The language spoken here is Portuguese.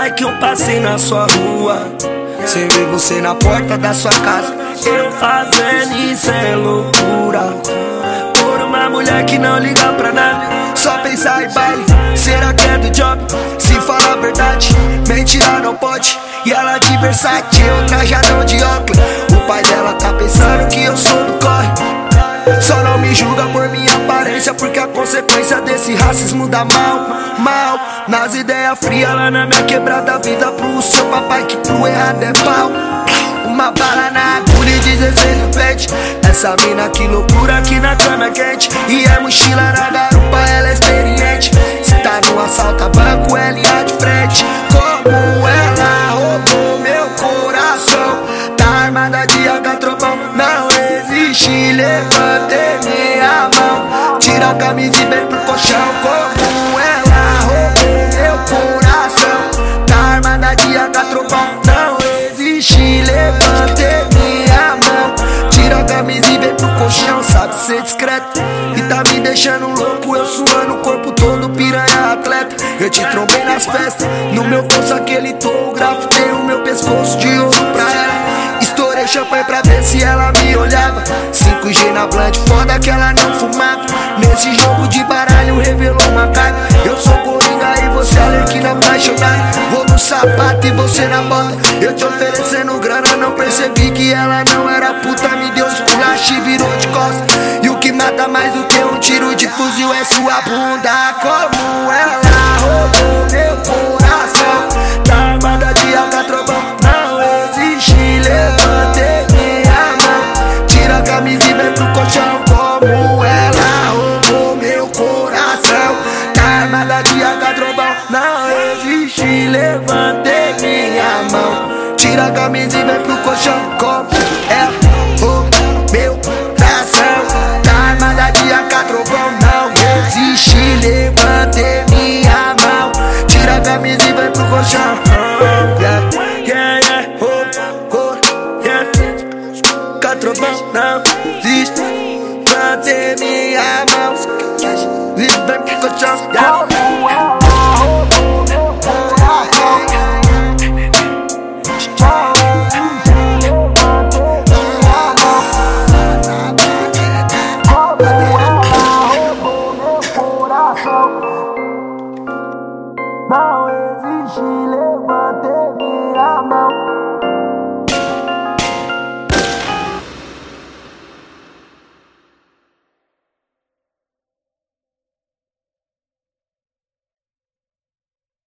é que eu passei na sua rua, sem ver você na porta da sua casa. Eu fazendo isso é loucura, por uma mulher que não liga pra nada, só pensar em baile. Será que é do job? Se falar a verdade, mentira não pode. E ela de Versace, eu trajadão de óculos. O pai dela tá pensando que eu sou do corre. Só não me julga por minha aparência, porque a consequência desse racismo dá mal. Nas ideias frias lá na minha quebrada, vida pro seu papai que pro errado é pau. Uma bala na agulha e 16 no pente. Essa mina que loucura aqui na cama é quente. E é mochila na garupa, ela é experiente. Se tá no assalto a banco, ela ia de frente. Como ela roubou meu coração, tá armada de AK trovão, não existe. Levantei minha mão, tira a camisa e vem pro colchão. Como ela roubou meu coração, tá armada de AK trovão, não existe. Levantei minha mão, tira a camisa e vem pro colchão. Sabe ser discreto e tá me deixando louco, eu suando o corpo todo, piranha atleta. Eu te trombei nas festas, no meu bolso aquele touro, grafitei o meu pescoço de ouro pra ela. Estourei champanhe pra ver se ela me olhava, 5G na blunt, foda que ela não fumava. Nesse jogo de baralho revelou uma carga. Eu sou coringa e você alerquina apaixonada. Vou no sapato e você na bota, eu te oferecendo grana, não percebi que ela não era puta. Me deu esculacho e virou de costas. E o que mata mais do que um tiro de fuzil é sua bunda. Como ela roubou meu coração, tá armada de AK trovão, não existe. Levantei minha mão, tira a camisa e vem pro colchão. Como ela roubou meu coração, tá armada de AK trovão, não existe. Levantei minha mão, tira a camisa e vem pro colchão. Como ela roubou meu coração, tá armada de AK trovão, não existe. Levantei minha mão, tira a camisa e vem pro colchão. AK trovão, não existe. Levantei minha mão e vem pro colchão.